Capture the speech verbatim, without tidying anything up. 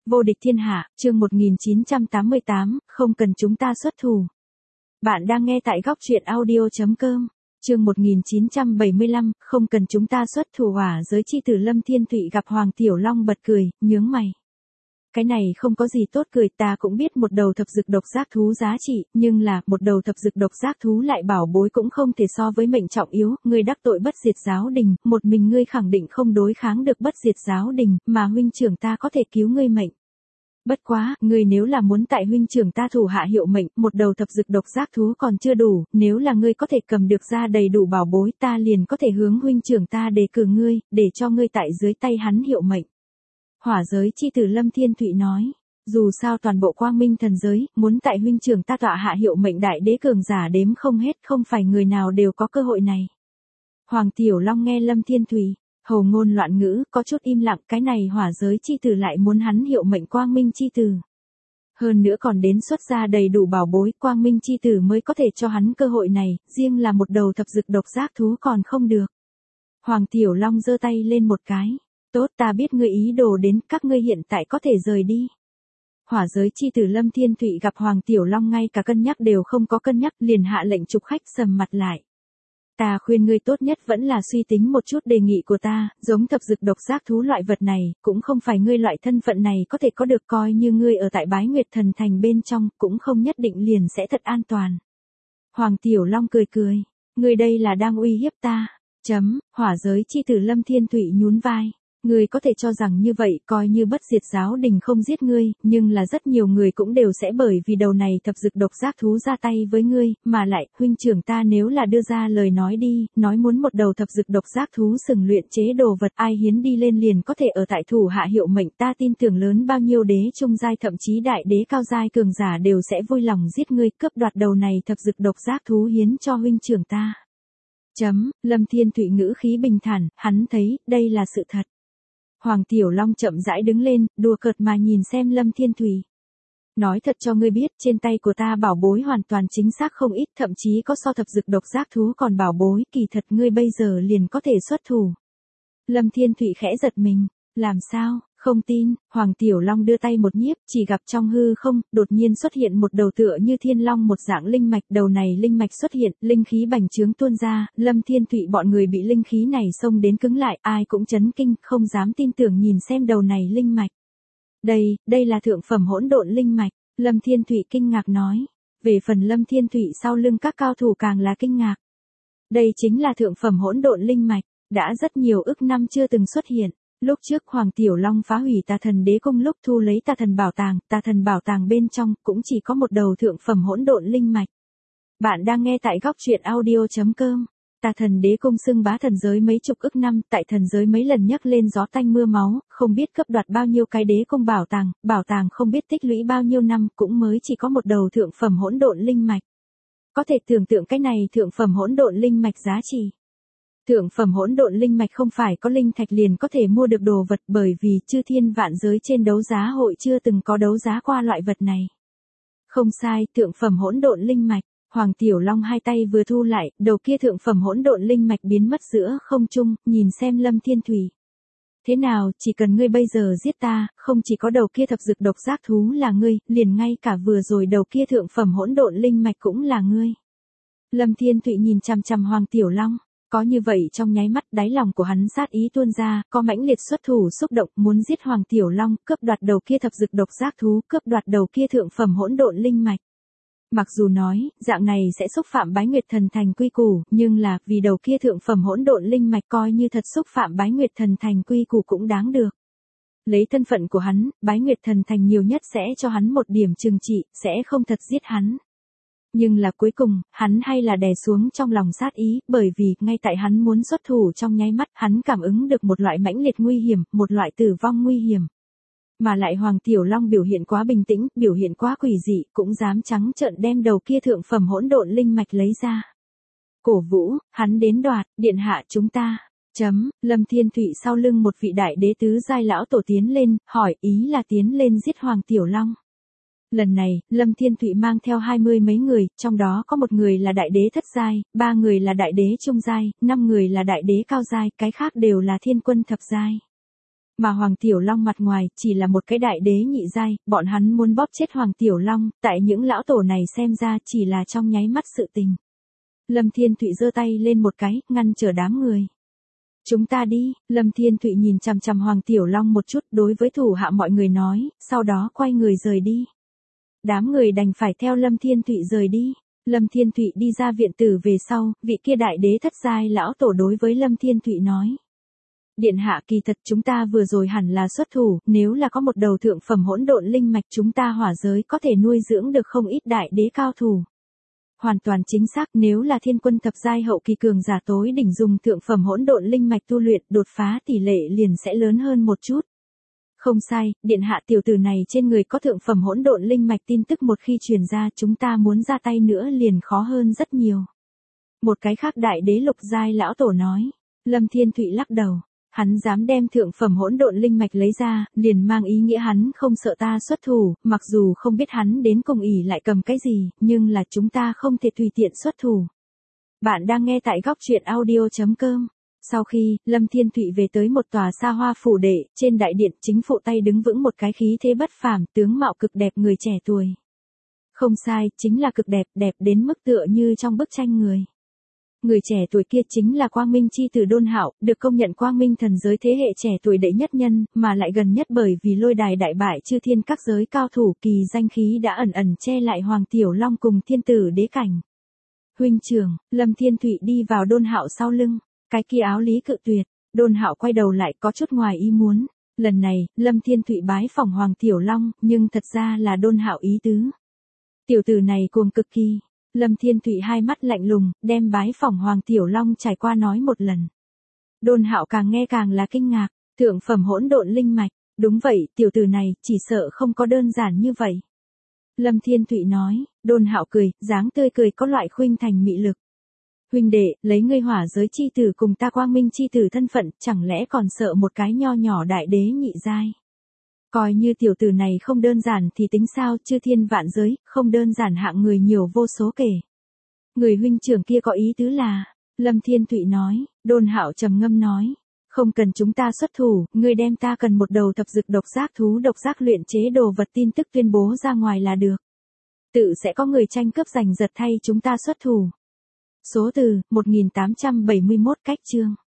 Vô địch thiên hạ, chương một nghìn chín trăm tám mươi tám, không cần chúng ta xuất thủ. Bạn đang nghe tại góc truyện audio chấm com. Chương một nghìn chín trăm bảy mươi lăm, không cần chúng ta xuất thủ. Hỏa giới chi tử Lâm Thiên Thụy gặp Hoàng Tiểu Long bật cười, nhướng mày. Cái này không có gì tốt cười, ta cũng biết một đầu thập dực độc giác thú giá trị, nhưng là, một đầu thập dực độc giác thú lại bảo bối cũng không thể so với mệnh trọng yếu, ngươi đắc tội bất diệt giáo đình, một mình ngươi khẳng định không đối kháng được bất diệt giáo đình, mà huynh trưởng ta có thể cứu ngươi mệnh. Bất quá, ngươi nếu là muốn tại huynh trưởng ta thủ hạ hiệu mệnh, một đầu thập dực độc giác thú còn chưa đủ, nếu là ngươi có thể cầm được ra đầy đủ bảo bối, ta liền có thể hướng huynh trưởng ta đề cử ngươi, để cho ngươi tại dưới tay hắn hiệu mệnh. Hỏa giới chi tử Lâm Thiên Thụy nói, dù sao toàn bộ quang minh thần giới, muốn tại huynh trưởng ta tọa hạ hiệu mệnh đại đế cường giả đếm không hết, không phải người nào đều có cơ hội này. Hoàng Tiểu Long nghe Lâm Thiên Thụy, hầu ngôn loạn ngữ, có chút im lặng, cái này hỏa giới chi tử lại muốn hắn hiệu mệnh quang minh chi tử. Hơn nữa còn đến xuất ra đầy đủ bảo bối, quang minh chi tử mới có thể cho hắn cơ hội này, riêng là một đầu thập dực độc giác thú còn không được. Hoàng Tiểu Long giơ tay lên một cái. Tốt, ta biết ngươi ý đồ đến, các ngươi hiện tại có thể rời đi. Hỏa giới chi tử Lâm Thiên Thụy gặp Hoàng Tiểu Long ngay cả cân nhắc đều không có cân nhắc, liền hạ lệnh trục khách sầm mặt lại. Ta khuyên ngươi tốt nhất vẫn là suy tính một chút đề nghị của ta, giống thập dực độc giác thú loại vật này, cũng không phải ngươi loại thân phận này có thể có được, coi như ngươi ở tại Bái Nguyệt Thần Thành bên trong, cũng không nhất định liền sẽ thật an toàn. Hoàng Tiểu Long cười cười, ngươi đây là đang uy hiếp ta. Chấm, hỏa giới chi tử Lâm Thiên Thụy nhún vai. Ngươi có thể cho rằng như vậy, coi như bất diệt giáo đình không giết ngươi, nhưng là rất nhiều người cũng đều sẽ bởi vì đầu này thập dực độc giác thú ra tay với ngươi, mà lại, huynh trưởng ta nếu là đưa ra lời nói đi, nói muốn một đầu thập dực độc giác thú sừng luyện chế đồ vật, ai hiến đi lên liền có thể ở tại thủ hạ hiệu mệnh, ta tin tưởng lớn bao nhiêu đế trung giai thậm chí đại đế cao giai cường giả đều sẽ vui lòng giết ngươi, cướp đoạt đầu này thập dực độc giác thú hiến cho huynh trưởng ta. Chấm, Lâm Thiên Thụy ngữ khí bình thản, hắn thấy, đây là sự thật. Hoàng Tiểu Long chậm rãi đứng lên, đùa cợt mà nhìn xem Lâm Thiên Thụy. Nói thật cho ngươi biết, trên tay của ta bảo bối hoàn toàn chính xác không ít, thậm chí có so thập dực độc giác thú còn bảo bối, kỳ thật ngươi bây giờ liền có thể xuất thủ. Lâm Thiên Thụy khẽ giật mình, làm sao, không tin, Hoàng Tiểu Long đưa tay một nhiếp, chỉ gặp trong hư không, đột nhiên xuất hiện một đầu tựa như thiên long một dạng linh mạch, đầu này linh mạch xuất hiện, linh khí bành trướng tuôn ra, Lâm Thiên Thụy bọn người bị linh khí này xông đến cứng lại, ai cũng chấn kinh, không dám tin tưởng nhìn xem đầu này linh mạch. Đây, đây là thượng phẩm hỗn độn linh mạch, Lâm Thiên Thụy kinh ngạc nói. Về phần Lâm Thiên Thụy sau lưng các cao thủ càng là kinh ngạc. Đây chính là thượng phẩm hỗn độn linh mạch, đã rất nhiều ức năm chưa từng xuất hiện. Lúc trước Hoàng Tiểu Long phá hủy Tà Thần Đế Cung lúc thu lấy Tà Thần Bảo Tàng, Tà Thần Bảo Tàng bên trong cũng chỉ có một đầu thượng phẩm hỗn độn linh mạch. Bạn đang nghe tại góc truyện audio chấm com. Tà Thần Đế Cung xưng bá thần giới mấy chục ức năm, tại thần giới mấy lần nhấc lên gió tanh mưa máu, không biết cấp đoạt bao nhiêu cái đế cung bảo tàng, bảo tàng không biết tích lũy bao nhiêu năm, cũng mới chỉ có một đầu thượng phẩm hỗn độn linh mạch. Có thể tưởng tượng cái này thượng phẩm hỗn độn linh mạch giá trị. Thượng phẩm hỗn độn linh mạch không phải có linh thạch liền có thể mua được đồ vật, bởi vì chư thiên vạn giới trên đấu giá hội chưa từng có đấu giá qua loại vật này. Không sai, thượng phẩm hỗn độn linh mạch. Hoàng Tiểu Long hai tay vừa thu lại, đầu kia thượng phẩm hỗn độn linh mạch biến mất giữa không trung, nhìn xem Lâm Thiên Thụy. Thế nào, chỉ cần ngươi bây giờ giết ta, không chỉ có đầu kia thập dực độc giác thú là ngươi, liền ngay cả vừa rồi đầu kia thượng phẩm hỗn độn linh mạch cũng là ngươi. Lâm Thiên Thụy nhìn chằm chằm Hoàng Tiểu Long. Có như vậy trong nháy mắt, đáy lòng của hắn sát ý tuôn ra, có mãnh liệt xuất thủ xúc động, muốn giết Hoàng Tiểu Long, cướp đoạt đầu kia thập dực độc giác thú, cướp đoạt đầu kia thượng phẩm hỗn độn linh mạch. Mặc dù nói, dạng này sẽ xúc phạm Bái Nguyệt Thần Thành quy củ, nhưng là, vì đầu kia thượng phẩm hỗn độn linh mạch coi như thật xúc phạm Bái Nguyệt Thần Thành quy củ cũng đáng được. Lấy thân phận của hắn, Bái Nguyệt Thần Thành nhiều nhất sẽ cho hắn một điểm trừng trị, sẽ không thật giết hắn. Nhưng là cuối cùng, hắn hay là đè xuống trong lòng sát ý, bởi vì, ngay tại hắn muốn xuất thủ trong nháy mắt, hắn cảm ứng được một loại mãnh liệt nguy hiểm, một loại tử vong nguy hiểm. Mà lại Hoàng Tiểu Long biểu hiện quá bình tĩnh, biểu hiện quá quỷ dị, cũng dám trắng trợn đem đầu kia thượng phẩm hỗn độn linh mạch lấy ra. Cổ vũ, hắn đến đoạt, điện hạ chúng ta. Chấm, Lâm Thiên Thụy sau lưng một vị đại đế tứ giai lão tổ tiến lên, hỏi ý là tiến lên giết Hoàng Tiểu Long. Lần này, Lâm Thiên Thụy mang theo hai mươi mấy người, trong đó có một người là đại đế thất giai, ba người là đại đế trung giai, năm người là đại đế cao giai, cái khác đều là thiên quân thập giai. Mà Hoàng Tiểu Long mặt ngoài chỉ là một cái đại đế nhị giai, bọn hắn muốn bóp chết Hoàng Tiểu Long, tại những lão tổ này xem ra chỉ là trong nháy mắt sự tình. Lâm Thiên Thụy giơ tay lên một cái, ngăn trở đám người. Chúng ta đi, Lâm Thiên Thụy nhìn chằm chằm Hoàng Tiểu Long một chút đối với thủ hạ mọi người nói, sau đó quay người rời đi. Đám người đành phải theo Lâm Thiên Thụy rời đi. Lâm Thiên Thụy đi ra viện tử về sau, vị kia đại đế thất giai lão tổ đối với Lâm Thiên Thụy nói. Điện hạ, kỳ thật chúng ta vừa rồi hẳn là xuất thủ, nếu là có một đầu thượng phẩm hỗn độn linh mạch chúng ta hỏa giới có thể nuôi dưỡng được không ít đại đế cao thủ. Hoàn toàn chính xác, nếu là thiên quân thập giai hậu kỳ cường giả tối đỉnh dùng thượng phẩm hỗn độn linh mạch tu luyện, đột phá tỷ lệ liền sẽ lớn hơn một chút. Không sai, điện hạ, tiểu tử này trên người có thượng phẩm hỗn độn linh mạch, tin tức một khi truyền ra chúng ta muốn ra tay nữa liền khó hơn rất nhiều. Một cái khác đại đế lục giai lão tổ nói. Lâm Thiên Thụy lắc đầu. Hắn dám đem thượng phẩm hỗn độn linh mạch lấy ra, liền mang ý nghĩa hắn không sợ ta xuất thủ, mặc dù không biết hắn đến cùng ỷ lại cầm cái gì, nhưng là chúng ta không thể tùy tiện xuất thủ. Bạn đang nghe tại góc truyện audio chấm com. Sau khi, Lâm Thiên Thụy về tới một tòa xa hoa phủ đệ, trên đại điện chính phụ tay đứng vững một cái khí thế bất phàm, tướng mạo cực đẹp người trẻ tuổi. Không sai, chính là cực đẹp, đẹp đến mức tựa như trong bức tranh người. Người trẻ tuổi kia chính là Quang Minh chi tử Đôn Hạo, được công nhận Quang Minh thần giới thế hệ trẻ tuổi đệ nhất nhân, mà lại gần nhất bởi vì lôi đài đại bại chư thiên các giới cao thủ, kỳ danh khí đã ẩn ẩn che lại Hoàng Tiểu Long cùng thiên tử đế cảnh. Huynh trưởng, Lâm Thiên Thụy đi vào Đôn Hạo sau lưng, cái kia áo lý cự tuyệt. Đôn Hạo quay đầu lại có chút ngoài ý muốn. Lần này, Lâm Thiên Thụy bái phỏng Hoàng Tiểu Long, nhưng thật ra là Đôn Hạo ý tứ. Tiểu tử này cuồng cực kỳ. Lâm Thiên Thụy hai mắt lạnh lùng, đem bái phỏng Hoàng Tiểu Long trải qua nói một lần. Đôn Hạo càng nghe càng là kinh ngạc, thượng phẩm hỗn độn linh mạch, đúng vậy, tiểu tử này chỉ sợ không có đơn giản như vậy. Lâm Thiên Thụy nói. Đôn Hạo cười, dáng tươi cười có loại khuynh thành mị lực. Huynh đệ, lấy ngươi hỏa giới chi tử cùng ta Quang Minh chi tử thân phận, chẳng lẽ còn sợ một cái nho nhỏ đại đế nhị giai? Coi như tiểu tử này không đơn giản thì tính sao, chư thiên vạn giới, không đơn giản hạng người nhiều vô số kể. Người huynh trưởng kia có ý tứ là, Lâm Thiên Thụy nói. Đôn Hạo trầm ngâm nói, không cần chúng ta xuất thủ, ngươi đem ta cần một đầu thập dực độc giác thú độc giác luyện chế đồ vật tin tức tuyên bố ra ngoài là được. Tự sẽ có người tranh cướp giành giật thay chúng ta xuất thủ. Số từ, một nghìn tám trăm bảy mươi mốt cách chương.